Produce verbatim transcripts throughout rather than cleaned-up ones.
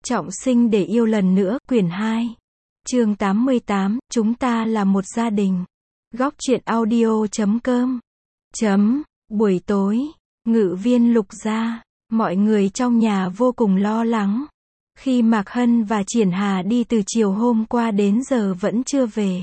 Trọng sinh để yêu lần nữa, quyển hai. Chương tám mươi tám, chúng ta là một gia đình. Góc truyện audio chấm com. Chấm, buổi tối, Ngự viên Lục gia, mọi người trong nhà vô cùng lo lắng. Khi Mạc Hân và Triển Hà đi từ chiều hôm qua đến giờ vẫn chưa về.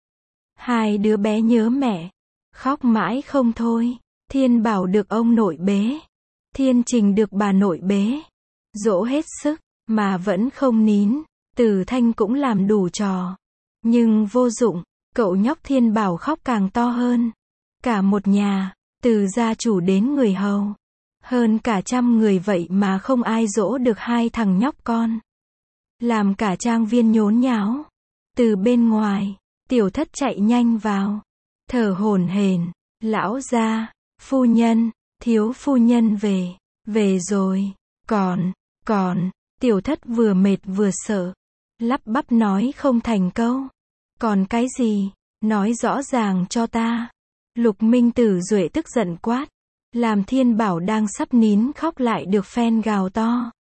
Hai đứa bé nhớ mẹ, khóc mãi không thôi. Thiên Bảo được ông nội bế, Thiên Trình được bà nội bế, dỗ hết sức, mà vẫn không nín. Từ Thanh cũng làm đủ trò, nhưng vô dụng, cậu nhóc Thiên Bảo khóc càng to hơn. Cả một nhà, từ gia chủ đến người hầu, hơn cả trăm người vậy mà không ai dỗ được hai thằng nhóc con. Làm cả trang viên nhốn nháo. Từ bên ngoài, Tiểu Thất chạy nhanh vào, thở hổn hển, lão gia, phu nhân, thiếu phu nhân về, về rồi, còn, còn, Tiểu Thất vừa mệt vừa sợ, lắp bắp nói không thành câu. Còn cái gì, nói rõ ràng cho ta. Lục Minh Tử Duệ tức giận quát, làm Thiên Bảo đang sắp nín khóc lại được phen gào to.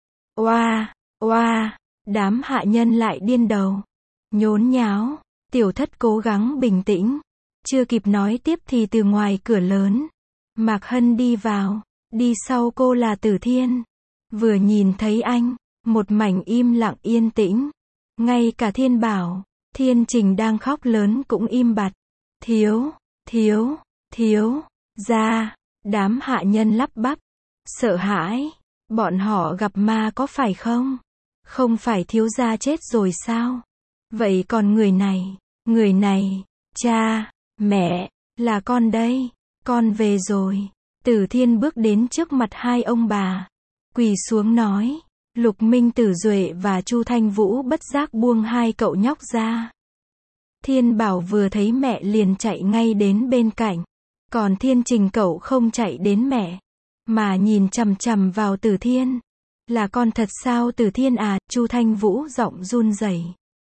Oa, oa, đám hạ nhân lại điên đầu, nhốn nháo. Tiểu Thất cố gắng bình tĩnh, chưa kịp nói tiếp thì từ ngoài cửa lớn, Mạc Hân đi vào, đi sau cô là Tử Thiên. Vừa nhìn thấy anh, một mảnh im lặng yên tĩnh. Ngay cả Thiên Bảo, Thiên Trình đang khóc lớn cũng im bặt. Thiếu, thiếu, thiếu, gia, đám hạ nhân lắp bắp, sợ hãi, bọn họ gặp ma có phải không? Không phải thiếu gia chết rồi sao? Vậy còn người này, người này, cha, mẹ, là con đây, con về rồi. Tử Thiên bước đến trước mặt hai ông bà, quỳ xuống nói. Lục Minh Tử Duệ và Chu Thanh Vũ bất giác buông hai cậu nhóc ra. Thiên Bảo vừa thấy mẹ liền chạy ngay đến bên cạnh, còn Thiên Trình cậu không chạy đến mẹ, mà nhìn chằm chằm vào Tử Thiên. Là con thật sao Tử Thiên à? Chu Thanh Vũ giọng run rẩy.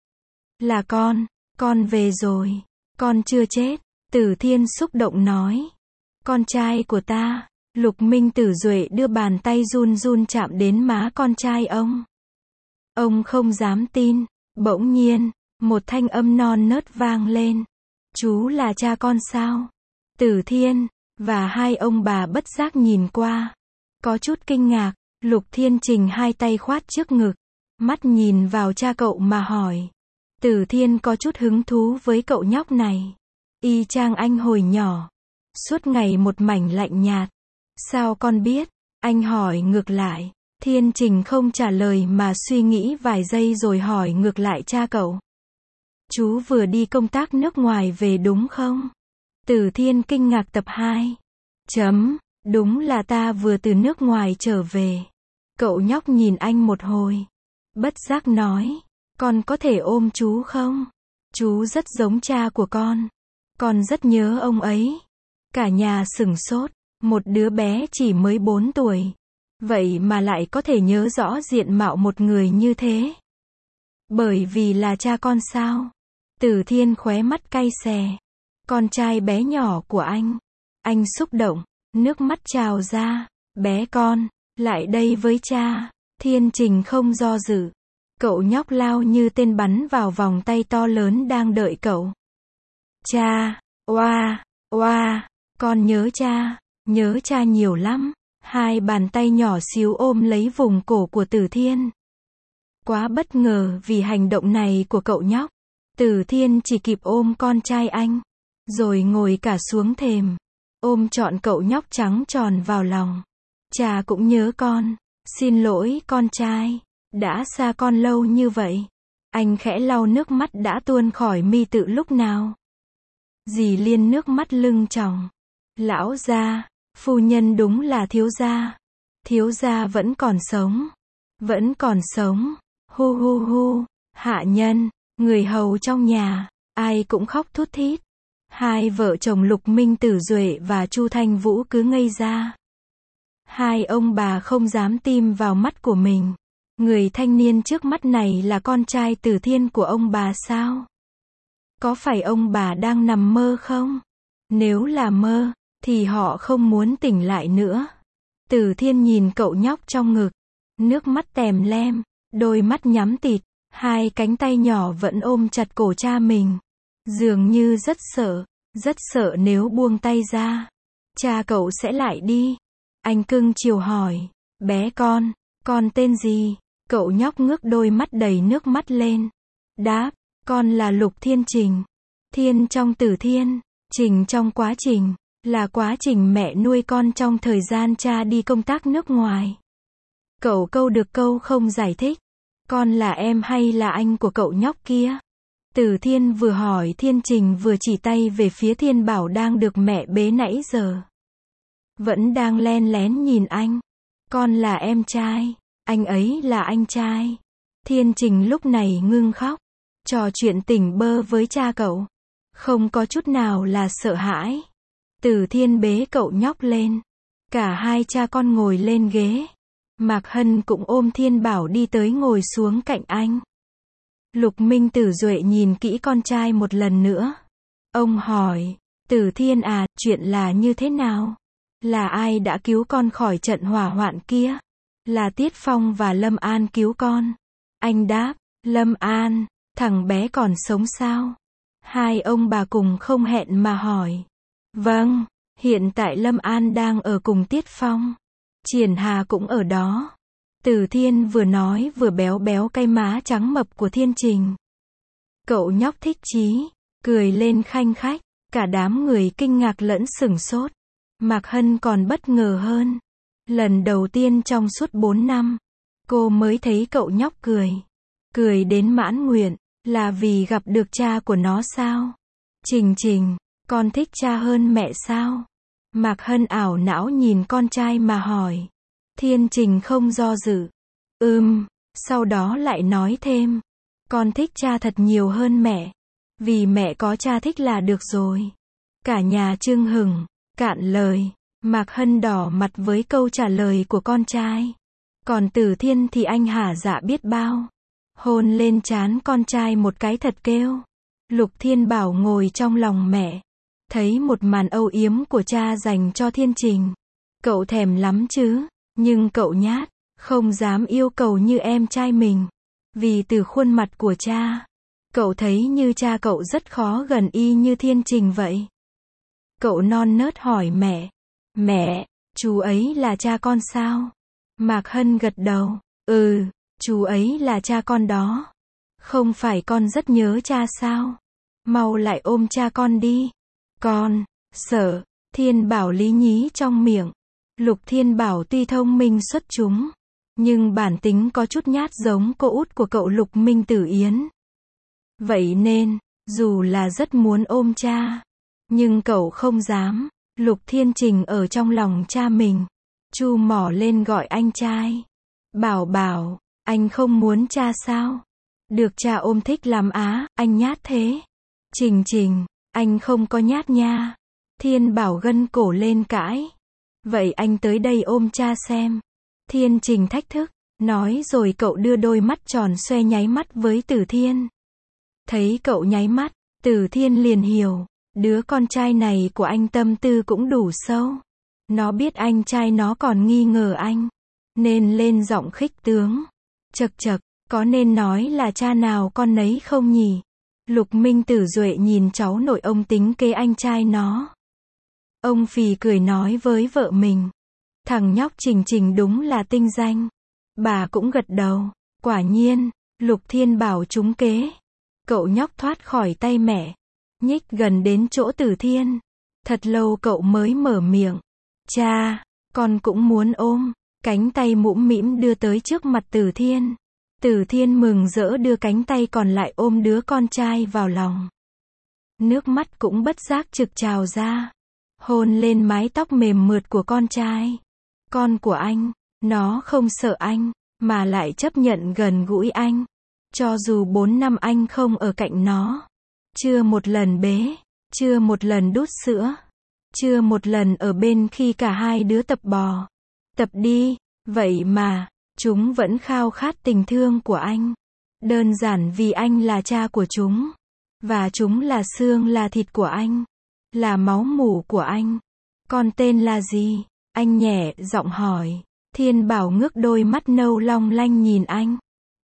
Là con, con về rồi, con chưa chết. Tử Thiên xúc động nói. Con trai của ta. Lục Minh Tử Duệ đưa bàn tay run run chạm đến má con trai ông. Ông không dám tin. Bỗng nhiên, một thanh âm non nớt vang lên. Chú là cha con sao? Tử Thiên và hai ông bà bất giác nhìn qua, có chút kinh ngạc. Lục Thiên Trình hai tay khoát trước ngực, mắt nhìn vào cha cậu mà hỏi. Tử Thiên có chút hứng thú với cậu nhóc này, y chang anh hồi nhỏ, suốt ngày một mảnh lạnh nhạt. Sao con biết? Anh hỏi ngược lại. Thiên Trình không trả lời mà suy nghĩ vài giây rồi hỏi ngược lại cha cậu. Chú vừa đi công tác nước ngoài về đúng không? Tử Thiên kinh ngạc tập hai. Chấm, đúng là ta vừa từ nước ngoài trở về. Cậu nhóc nhìn anh một hồi, bất giác nói, con có thể ôm chú không? Chú rất giống cha của con. Con rất nhớ ông ấy. Cả nhà sửng sốt. Một đứa bé chỉ mới bốn tuổi, vậy mà lại có thể nhớ rõ diện mạo một người như thế. Bởi vì là cha con sao? Tử Thiên khóe mắt cay xè. Con trai bé nhỏ của anh. Anh xúc động, nước mắt trào ra. Bé con, lại đây với cha. Thiên Trình không do dự. Cậu nhóc lao như tên bắn vào vòng tay to lớn đang đợi cậu. Cha, oa, oa, con nhớ cha. Nhớ cha nhiều lắm. Hai bàn tay nhỏ xíu ôm lấy vùng cổ của Tử Thiên. Quá bất ngờ vì hành động này của cậu nhóc. Tử Thiên chỉ kịp ôm con trai anh, rồi ngồi cả xuống thềm, ôm trọn cậu nhóc trắng tròn vào lòng. Cha cũng nhớ con. Xin lỗi con trai, đã xa con lâu như vậy. Anh khẽ lau nước mắt đã tuôn khỏi mi tự lúc nào. Dì Liên nước mắt lưng tròng. Lão gia, phu nhân đúng là thiếu gia. Thiếu gia vẫn còn sống. Vẫn còn sống. Hu hu hu. Hạ nhân, người hầu trong nhà, ai cũng khóc thút thít. Hai vợ chồng Lục Minh Tử Duệ và Chu Thanh Vũ cứ ngây ra. Hai ông bà không dám tin vào mắt của mình. Người thanh niên trước mắt này là con trai Tử Thiên của ông bà sao? Có phải ông bà đang nằm mơ không? Nếu là mơ, thì họ không muốn tỉnh lại nữa. Tử Thiên nhìn cậu nhóc trong ngực, nước mắt tèm lem, đôi mắt nhắm tịt, hai cánh tay nhỏ vẫn ôm chặt cổ cha mình. Dường như rất sợ, rất sợ nếu buông tay ra, cha cậu sẽ lại đi. Anh cưng chiều hỏi, bé con, con tên gì? Cậu nhóc ngước đôi mắt đầy nước mắt lên. Đáp, con là Lục Thiên Trình. Thiên trong Tử Thiên, Trình trong quá trình, là quá trình mẹ nuôi con trong thời gian cha đi công tác nước ngoài. Cậu câu được câu không giải thích. Con là em hay là anh của cậu nhóc kia? Tử Thiên vừa hỏi Thiên Trình vừa chỉ tay về phía Thiên Bảo đang được mẹ bế nãy giờ. Vẫn đang len lén nhìn anh. Con là em trai, anh ấy là anh trai. Thiên Trình lúc này ngưng khóc, trò chuyện tỉnh bơ với cha cậu. Không có chút nào là sợ hãi. Tử Thiên bế cậu nhóc lên. Cả hai cha con ngồi lên ghế. Mạc Hân cũng ôm Thiên Bảo đi tới ngồi xuống cạnh anh. Lục Minh Tử Duệ nhìn kỹ con trai một lần nữa. Ông hỏi, Tử Thiên à, chuyện là như thế nào? Là ai đã cứu con khỏi trận hỏa hoạn kia? Là Tiết Phong và Lâm An cứu con. Anh đáp, Lâm An, thằng bé còn sống sao? Hai ông bà cùng không hẹn mà hỏi. Vâng, hiện tại Lâm An đang ở cùng Tiết Phong. Triển Hà cũng ở đó. Tử Thiên vừa nói vừa béo béo cái má trắng mập của Thiên Trình. Cậu nhóc thích chí, cười lên khanh khách, cả đám người kinh ngạc lẫn sửng sốt. Mạc Hân còn bất ngờ hơn. Lần đầu tiên trong suốt bốn năm, cô mới thấy cậu nhóc cười. Cười đến mãn nguyện, là vì gặp được cha của nó sao? Trình Trình, con thích cha hơn mẹ sao? Mạc Hân ảo não nhìn con trai mà hỏi. Thiên Trình không do dự. Ừm, sau đó lại nói thêm. Con thích cha thật nhiều hơn mẹ. Vì mẹ có cha thích là được rồi. Cả nhà chưng hửng, cạn lời. Mạc Hân đỏ mặt với câu trả lời của con trai. Còn Tử Thiên thì anh hả dạ biết bao. Hôn lên trán con trai một cái thật kêu. Lục Thiên Bảo ngồi trong lòng mẹ. Thấy một màn âu yếm của cha dành cho Thiên Trình. Cậu thèm lắm chứ, nhưng cậu nhát, không dám yêu cầu như em trai mình. Vì từ khuôn mặt của cha, cậu thấy như cha cậu rất khó gần y như Thiên Trình vậy. Cậu non nớt hỏi mẹ. Mẹ, chú ấy là cha con sao? Mạc Hân gật đầu. Ừ, chú ấy là cha con đó. Không phải con rất nhớ cha sao? Mau lại ôm cha con đi. Con, sợ. Thiên Bảo lý nhí trong miệng. Lục Thiên Bảo tuy thông minh xuất chúng, nhưng bản tính có chút nhát giống cô út của cậu Lục Minh Tử Yến. Vậy nên, dù là rất muốn ôm cha, nhưng cậu không dám. Lục Thiên Trình ở trong lòng cha mình, chu mỏ lên gọi anh trai. Bảo Bảo, anh không muốn cha sao? Được cha ôm thích lắm á, anh nhát thế. Trình Trình, anh không có nhát nha. Thiên Bảo gân cổ lên cãi. Vậy anh tới đây ôm cha xem. Thiên Trình thách thức, nói rồi cậu đưa đôi mắt tròn xoe nháy mắt với Tử Thiên. Thấy cậu nháy mắt, Tử Thiên liền hiểu, đứa con trai này của anh tâm tư cũng đủ sâu. Nó biết anh trai nó còn nghi ngờ anh, nên lên giọng khích tướng. Chậc chậc, có nên nói là cha nào con nấy không nhỉ? Lục Minh Tử Duệ nhìn cháu nội ông tính kế anh trai nó. Ông phì cười nói với vợ mình. Thằng nhóc Trình Trình đúng là tinh danh. Bà cũng gật đầu. Quả nhiên, Lục Thiên Bảo trúng kế. Cậu nhóc thoát khỏi tay mẹ, nhích gần đến chỗ Tử Thiên. Thật lâu cậu mới mở miệng. Cha, con cũng muốn ôm. Cánh tay mũm mĩm đưa tới trước mặt Tử Thiên. Tử Thiên mừng rỡ đưa cánh tay còn lại ôm đứa con trai vào lòng. Nước mắt cũng bất giác trực trào ra. Hôn lên mái tóc mềm mượt của con trai. Con của anh, nó không sợ anh, mà lại chấp nhận gần gũi anh. Cho dù bốn năm anh không ở cạnh nó. Chưa một lần bế, chưa một lần đút sữa, chưa một lần ở bên khi cả hai đứa tập bò. Tập đi, vậy mà, chúng vẫn khao khát tình thương của anh. Đơn giản vì anh là cha của chúng. Và chúng là xương là thịt của anh. Là máu mủ của anh. Con tên là gì? Anh nhẹ giọng hỏi. Thiên Bảo ngước đôi mắt nâu long lanh nhìn anh.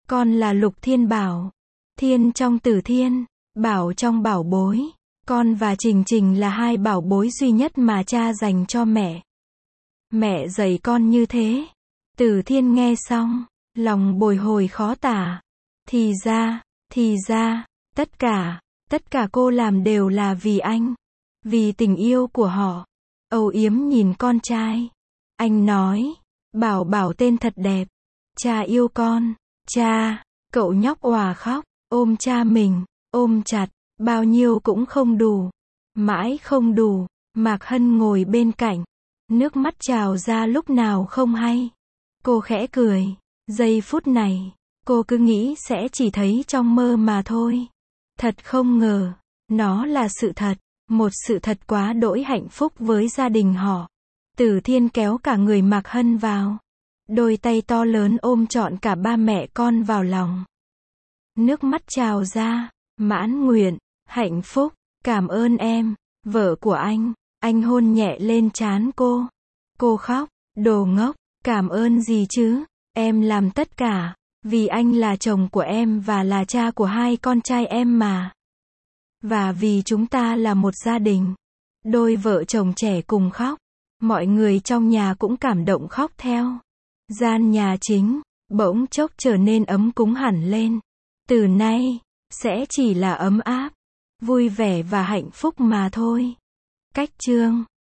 Con là Lục Thiên Bảo. Thiên trong Tử Thiên, Bảo trong Bảo Bối. Con và Trình Trình là hai bảo bối duy nhất mà cha dành cho mẹ. Mẹ dạy con như thế. Tử Thiên nghe xong, lòng bồi hồi khó tả. Thì ra, thì ra, tất cả, tất cả cô làm đều là vì anh. Vì tình yêu của họ. Âu yếm nhìn con trai. Anh nói, Bảo Bảo tên thật đẹp. Cha yêu con. Cha, cậu nhóc òa khóc, ôm cha mình, ôm chặt, bao nhiêu cũng không đủ. Mãi không đủ, Mạc Hân ngồi bên cạnh. Nước mắt trào ra lúc nào không hay. Cô khẽ cười. Giây phút này, cô cứ nghĩ sẽ chỉ thấy trong mơ mà thôi. Thật không ngờ, nó là sự thật. Một sự thật quá đỗi hạnh phúc với gia đình họ. Tử Thiên kéo cả người Mạc Hân vào. Đôi tay to lớn ôm trọn cả ba mẹ con vào lòng. Nước mắt trào ra. Mãn nguyện, hạnh phúc, cảm ơn em, vợ của anh. Anh hôn nhẹ lên trán cô. Cô khóc, đồ ngốc, cảm ơn gì chứ, em làm tất cả, vì anh là chồng của em và là cha của hai con trai em mà. Và vì chúng ta là một gia đình. Đôi vợ chồng trẻ cùng khóc. Mọi người trong nhà cũng cảm động khóc theo. Gian nhà chính, bỗng chốc trở nên ấm cúng hẳn lên. Từ nay, sẽ chỉ là ấm áp, vui vẻ và hạnh phúc mà thôi. Cách chương